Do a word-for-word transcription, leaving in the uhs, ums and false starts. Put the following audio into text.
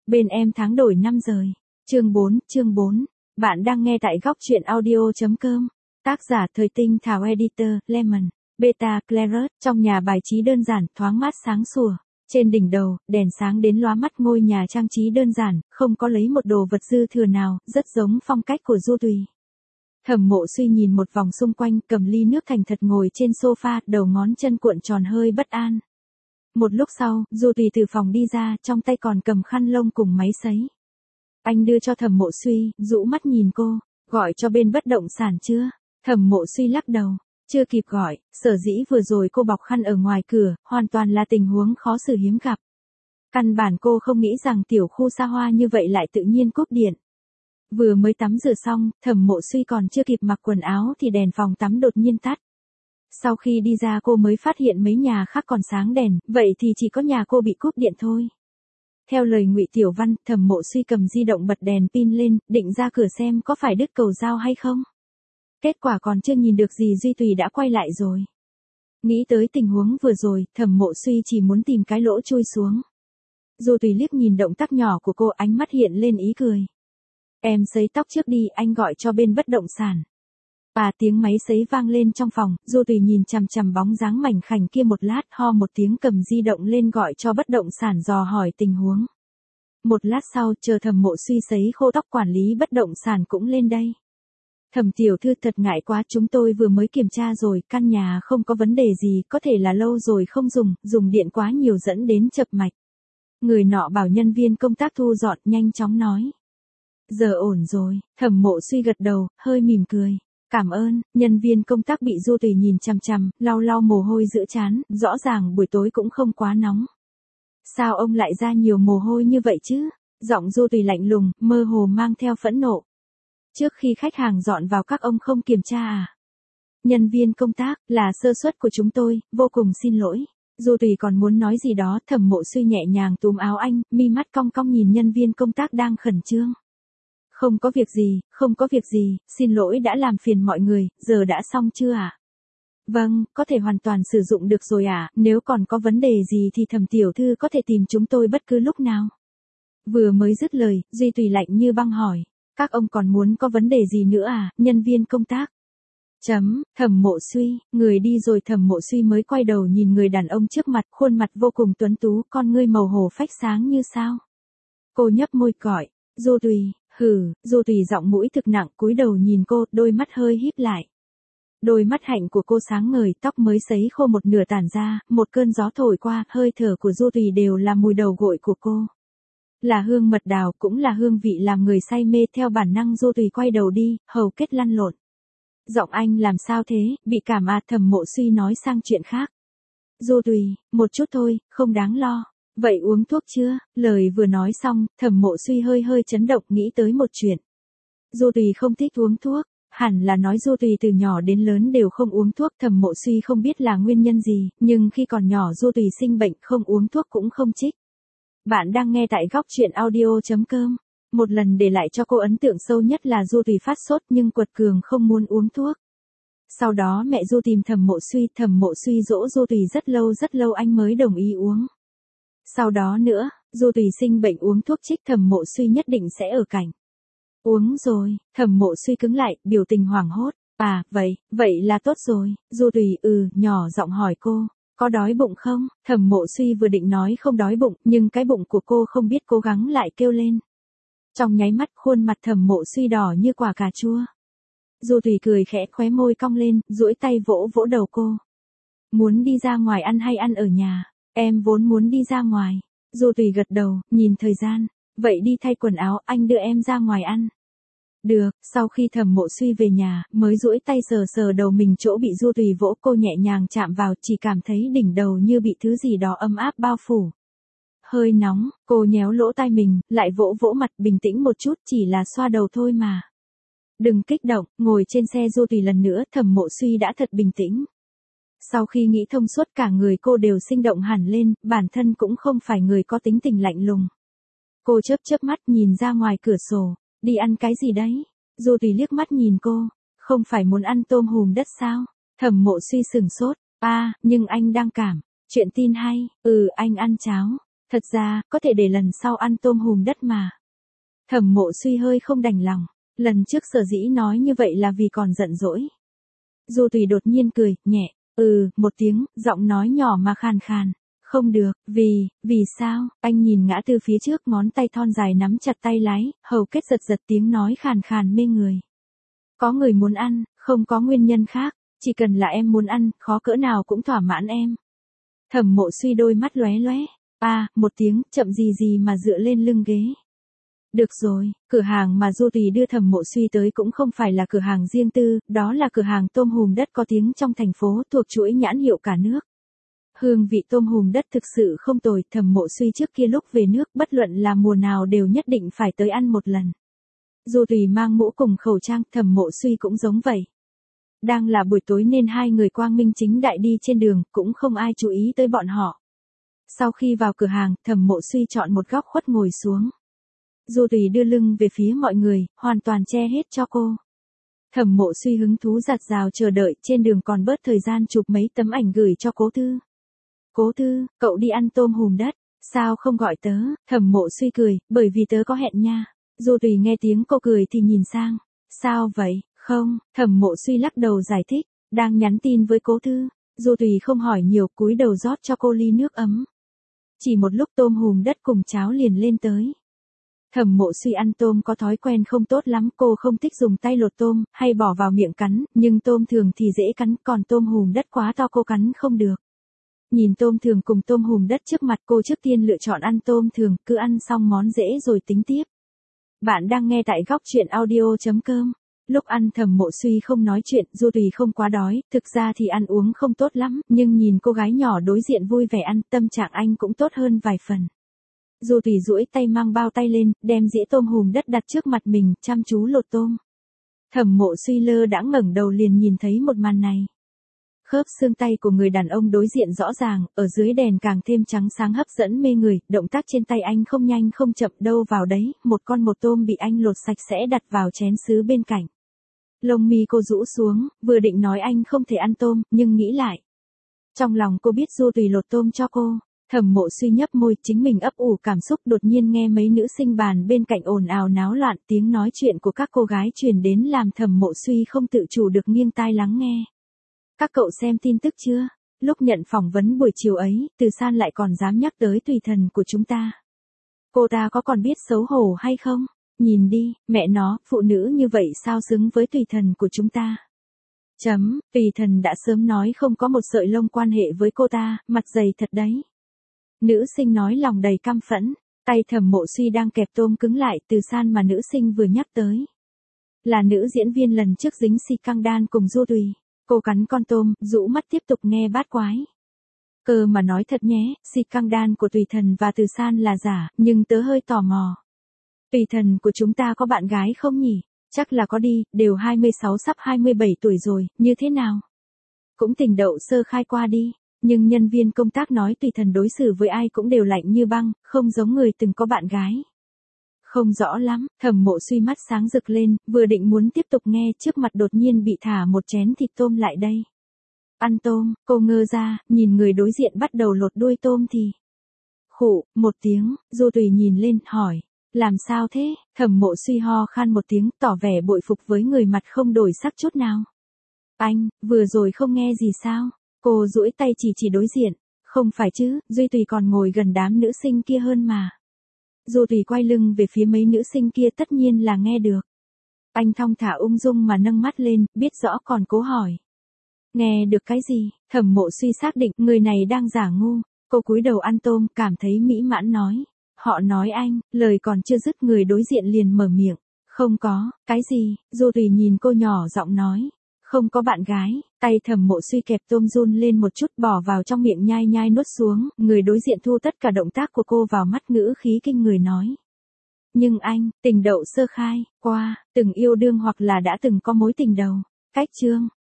Bên em tháng đổi năm rời. Chương bốn, chương bốn. Bạn đang nghe tại góc truyện audio.com. Tác giả Thời Tinh Thảo Editor, Lemon. Beta, Claret. Trong nhà bài trí đơn giản, thoáng mát sáng sủa. Trên đỉnh đầu, đèn sáng đến lóa mắt, ngôi nhà trang trí đơn giản, không có lấy một đồ vật dư thừa nào, rất giống phong cách của Du Tùy. Thẩm Mộ Suy nhìn một vòng xung quanh, cầm ly nước thành thật ngồi trên sofa, đầu ngón chân cuộn tròn hơi bất an. Một lúc sau, Du Tùy từ phòng đi ra, trong tay còn cầm khăn lông cùng máy sấy. Anh đưa cho Thẩm Mộ Suy, rũ mắt nhìn cô, gọi cho bên bất động sản chưa? Thẩm Mộ Suy lắc đầu, chưa kịp gọi, sở dĩ vừa rồi cô bọc khăn ở ngoài cửa, hoàn toàn là tình huống khó xử hiếm gặp. Căn bản cô không nghĩ rằng tiểu khu xa hoa như vậy lại tự nhiên cúp điện. Vừa mới tắm rửa xong, Thẩm Mộ Suy còn chưa kịp mặc quần áo thì đèn phòng tắm đột nhiên tắt. Sau khi đi ra cô mới phát hiện mấy nhà khác còn sáng đèn, vậy thì chỉ có nhà cô bị cúp điện thôi. Theo lời Ngụy Tiểu Văn, Thẩm Mộ Suy cầm di động bật đèn pin lên, định ra cửa xem có phải đứt cầu dao hay không. Kết quả còn chưa nhìn được gì Duy Tùy đã quay lại rồi. Nghĩ tới tình huống vừa rồi, Thẩm Mộ Suy chỉ muốn tìm cái lỗ chui xuống. Du Tùy liếc nhìn động tác nhỏ của cô, ánh mắt hiện lên ý cười. Em sấy tóc trước đi, anh gọi cho bên bất động sản. À, tiếng máy sấy vang lên trong phòng, Du Tùy nhìn chằm chằm bóng dáng mảnh khảnh kia một lát, ho một tiếng cầm di động lên gọi cho bất động sản dò hỏi tình huống. Một lát sau, chờ Thẩm Mộ Suy sấy khô tóc, quản lý bất động sản cũng lên đây. Thẩm tiểu thư, thật ngại quá, chúng tôi vừa mới kiểm tra rồi, căn nhà không có vấn đề gì, có thể là lâu rồi không dùng, dùng điện quá nhiều dẫn đến chập mạch. Người nọ bảo nhân viên công tác thu dọn, nhanh chóng nói. Giờ ổn rồi, Thẩm Mộ Suy gật đầu, hơi mỉm cười. Cảm ơn. Nhân viên công tác bị Du Tùy nhìn chằm chằm, lau lau mồ hôi giữa trán, rõ ràng buổi tối cũng không quá nóng. Sao ông lại ra nhiều mồ hôi như vậy chứ? Giọng Du Tùy lạnh lùng, mơ hồ mang theo phẫn nộ. Trước khi khách hàng dọn vào các ông không kiểm tra à? Nhân viên công tác, là sơ suất của chúng tôi, vô cùng xin lỗi. Du Tùy còn muốn nói gì đó, Thẩm Mộ Suy nhẹ nhàng túm áo anh, mi mắt cong cong nhìn nhân viên công tác đang khẩn trương. Không có việc gì, không có việc gì, xin lỗi đã làm phiền mọi người, giờ đã xong chưa ạ? À? Vâng, có thể hoàn toàn sử dụng được rồi ạ, à? Nếu còn có vấn đề gì thì Thẩm tiểu thư có thể tìm chúng tôi bất cứ lúc nào. Vừa mới dứt lời, Duy Tùy lạnh như băng hỏi, các ông còn muốn có vấn đề gì nữa à, nhân viên công tác? Chấm, Thẩm Mộ Suy, người đi rồi. Thẩm Mộ Suy mới quay đầu nhìn người đàn ông trước mặt, khuôn mặt vô cùng tuấn tú, con ngươi màu hổ phách sáng như sao. Cô nhấp môi gọi, Du Tùy. Hừ, Du Tùy giọng mũi thực nặng, cúi đầu nhìn cô, đôi mắt hơi híp lại. Đôi mắt hạnh của cô sáng ngời, tóc mới sấy khô một nửa tản ra, một cơn gió thổi qua, hơi thở của Du Tùy đều là mùi đầu gội của cô. Là hương mật đào, cũng là hương vị làm người say mê. Theo bản năng Du Tùy quay đầu đi, hầu kết lăn lộn. Giọng anh làm sao thế, bị cảm à? Thẩm Mộ Suy nói sang chuyện khác. Du Tùy, một chút thôi, không đáng lo. Vậy uống thuốc chưa? Lời vừa nói xong, Thẩm Mộ Suy hơi hơi chấn động, nghĩ tới một chuyện. Du Tùy không thích uống thuốc, hẳn là nói Du Tùy từ nhỏ đến lớn đều không uống thuốc. Thẩm Mộ Suy không biết là nguyên nhân gì, nhưng khi còn nhỏ Du Tùy sinh bệnh không uống thuốc cũng không trích. Bạn đang nghe tại góc truyện audio.com. Một lần để lại cho cô ấn tượng sâu nhất là Du Tùy phát sốt nhưng quật cường không muốn uống thuốc. Sau đó mẹ Du tìm Thẩm Mộ Suy, Thẩm Mộ Suy dỗ Du Tùy rất lâu rất lâu anh mới đồng ý uống. Sau đó nữa, Du Tùy sinh bệnh uống thuốc trích, Thẩm Mộ Suy nhất định sẽ ở cạnh. Uống rồi, Thẩm Mộ Suy cứng lại, biểu tình hoảng hốt. À, vậy, vậy là tốt rồi. Du Tùy ừ, nhỏ giọng hỏi cô, có đói bụng không? Thẩm Mộ Suy vừa định nói không đói bụng, nhưng cái bụng của cô không biết cố gắng lại kêu lên. Trong nháy mắt khuôn mặt Thẩm Mộ Suy đỏ như quả cà chua. Du Tùy cười khẽ, khóe môi cong lên, duỗi tay vỗ vỗ đầu cô. Muốn đi ra ngoài ăn hay ăn ở nhà? Em vốn muốn đi ra ngoài. Du Tùy gật đầu, nhìn thời gian. Vậy đi thay quần áo, anh đưa em ra ngoài ăn. Được. Sau khi Thẩm Mộ Suy về nhà, mới duỗi tay sờ sờ đầu mình, chỗ bị Du Tùy vỗ, cô nhẹ nhàng chạm vào, chỉ cảm thấy đỉnh đầu như bị thứ gì đó ấm áp bao phủ. Hơi nóng, cô nhéo lỗ tai mình, lại vỗ vỗ mặt, bình tĩnh một chút, chỉ là xoa đầu thôi mà. Đừng kích động. Ngồi trên xe Du Tùy lần nữa, Thẩm Mộ Suy đã thật bình tĩnh. Sau khi nghĩ thông suốt, cả người cô đều sinh động hẳn lên, bản thân cũng không phải người có tính tình lạnh lùng. Cô chớp chớp mắt nhìn ra ngoài cửa sổ, đi ăn cái gì đấy? Du Tùy liếc mắt nhìn cô, không phải muốn ăn tôm hùm đất sao? Thẩm Mộ Suy sừng sốt, a, à, nhưng anh đang cảm, chuyện tin hay, ừ anh ăn cháo. Thật ra, có thể để lần sau ăn tôm hùm đất mà. Thẩm Mộ Suy hơi không đành lòng, lần trước sở dĩ nói như vậy là vì còn giận dỗi. Du Tùy đột nhiên cười, nhẹ, ừ, một tiếng, giọng nói nhỏ mà khàn khàn. Không được, vì, vì sao, anh nhìn ngã tư phía trước ngón tay thon dài nắm chặt tay lái, hầu kết giật giật tiếng nói khàn khàn mê người. Có người muốn ăn, không có nguyên nhân khác, chỉ cần là em muốn ăn, khó cỡ nào cũng thỏa mãn em. Thẩm Mộ Suy đôi mắt lóe lóe, à, một tiếng, chậm gì gì mà dựa lên lưng ghế. Được rồi, cửa hàng mà Du Tùy đưa Thẩm Mộ Suy tới cũng không phải là cửa hàng riêng tư, đó là cửa hàng tôm hùm đất có tiếng trong thành phố thuộc chuỗi nhãn hiệu cả nước. Hương vị tôm hùm đất thực sự không tồi, Thẩm Mộ Suy trước kia lúc về nước bất luận là mùa nào đều nhất định phải tới ăn một lần. Du Tùy mang mũ cùng khẩu trang, Thẩm Mộ Suy cũng giống vậy. Đang là buổi tối nên hai người quang minh chính đại đi trên đường, cũng không ai chú ý tới bọn họ. Sau khi vào cửa hàng, Thẩm Mộ Suy chọn một góc khuất ngồi xuống. Du Tùy đưa lưng về phía mọi người, hoàn toàn che hết cho cô. Thẩm Mộ Suy hứng thú giạt rào chờ đợi, trên đường còn bớt thời gian chụp mấy tấm ảnh gửi cho Cố Thư. Cố Thư, cậu đi ăn tôm hùm đất, sao không gọi tớ? Thẩm Mộ Suy cười, bởi vì tớ có hẹn nha. Du Tùy nghe tiếng cô cười thì nhìn sang. Sao vậy? Không, Thẩm Mộ Suy lắc đầu giải thích, đang nhắn tin với Cố Thư. Du Tùy không hỏi nhiều, cúi đầu rót cho cô ly nước ấm. Chỉ một lúc tôm hùm đất cùng cháo liền lên tới. Thẩm Mộ Suy ăn tôm có thói quen không tốt lắm, cô không thích dùng tay lột tôm, hay bỏ vào miệng cắn, nhưng tôm thường thì dễ cắn, còn tôm hùm đất quá to cô cắn không được. Nhìn tôm thường cùng tôm hùm đất trước mặt cô trước tiên lựa chọn ăn tôm thường, cứ ăn xong món dễ rồi tính tiếp. Bạn đang nghe tại góc truyện audio chấm com. Lúc ăn Thẩm Mộ Suy không nói chuyện, Du Tùy không quá đói, thực ra thì ăn uống không tốt lắm, nhưng nhìn cô gái nhỏ đối diện vui vẻ ăn, tâm trạng anh cũng tốt hơn vài phần. Du Tùy duỗi tay mang bao tay lên, đem dĩa tôm hùm đất đặt trước mặt mình, chăm chú lột tôm. Thẩm Mộ Suy lơ đãng ngẩng đầu liền nhìn thấy một màn này. Khớp xương tay của người đàn ông đối diện rõ ràng, ở dưới đèn càng thêm trắng sáng hấp dẫn mê người, động tác trên tay anh không nhanh không chậm đâu vào đấy, một con một tôm bị anh lột sạch sẽ đặt vào chén sứ bên cạnh. Lông mi cô rũ xuống, vừa định nói anh không thể ăn tôm, nhưng nghĩ lại. Trong lòng cô biết Du Tùy lột tôm cho cô. Thẩm Mộ Suy nhấp môi, chính mình ấp ủ cảm xúc, đột nhiên nghe mấy nữ sinh bàn bên cạnh ồn ào náo loạn, tiếng nói chuyện của các cô gái truyền đến làm Thẩm Mộ Suy không tự chủ được nghiêng tai lắng nghe. Các cậu xem tin tức chưa? Lúc nhận phỏng vấn buổi chiều ấy, Từ San lại còn dám nhắc tới tùy thần của chúng ta. Cô ta có còn biết xấu hổ hay không? Nhìn đi, mẹ nó, phụ nữ như vậy sao xứng với tùy thần của chúng ta? Chấm, tùy thần đã sớm nói không có một sợi lông quan hệ với cô ta, mặt dày thật đấy. Nữ sinh nói lòng đầy căm phẫn, tay Thẩm Mộ Suy đang kẹp tôm cứng lại, Từ San mà nữ sinh vừa nhắc tới. Là nữ diễn viên lần trước dính xì căng đan cùng Du Tùy. Cô cắn con tôm, rũ mắt tiếp tục nghe bát quái. Cơ mà nói thật nhé, xì căng đan của tùy thần và Từ San là giả, nhưng tớ hơi tò mò. Tùy thần của chúng ta có bạn gái không nhỉ? Chắc là có đi, đều hai mươi sáu sắp hai mươi bảy tuổi rồi, như thế nào? Cũng tình đậu sơ khai qua đi, nhưng nhân viên công tác nói tùy thần đối xử với ai cũng đều lạnh như băng, không giống người từng có bạn gái. Không rõ lắm, Thẩm Mộ Suy mắt sáng rực lên, vừa định muốn tiếp tục nghe, trước mặt đột nhiên bị thả một chén thịt tôm lại đây. Ăn tôm, cô ngơ ra, nhìn người đối diện bắt đầu lột đuôi tôm thì. Khụ, một tiếng, Du Tùy nhìn lên, hỏi. Làm sao thế? Thẩm Mộ Suy ho khan một tiếng, tỏ vẻ bội phục với người mặt không đổi sắc chút nào. Anh, vừa rồi không nghe gì sao? Cô duỗi tay chỉ chỉ đối diện. Không phải chứ, Duy Tùy còn ngồi gần đám nữ sinh kia hơn mà. Du Tùy quay lưng về phía mấy nữ sinh kia, tất nhiên là nghe được. Anh thong thả ung dung mà nâng mắt lên, biết rõ còn cố hỏi. Nghe được cái gì? Thẩm Mộ Suy xác định người này đang giả ngu. Cô cúi đầu ăn tôm, cảm thấy mỹ mãn nói. Họ nói anh, lời còn chưa dứt người đối diện liền mở miệng. Không có, cái gì? Du Tùy nhìn cô nhỏ giọng nói. Không có bạn gái. Tay Thẩm Mộ Suy kẹp tôm run lên một chút, bỏ vào trong miệng nhai nhai nuốt xuống, người đối diện thu tất cả động tác của cô vào mắt, ngữ khí kinh người nói. Nhưng anh, tình đậu sơ khai, qua, từng yêu đương hoặc là đã từng có mối tình đầu. Cách chương,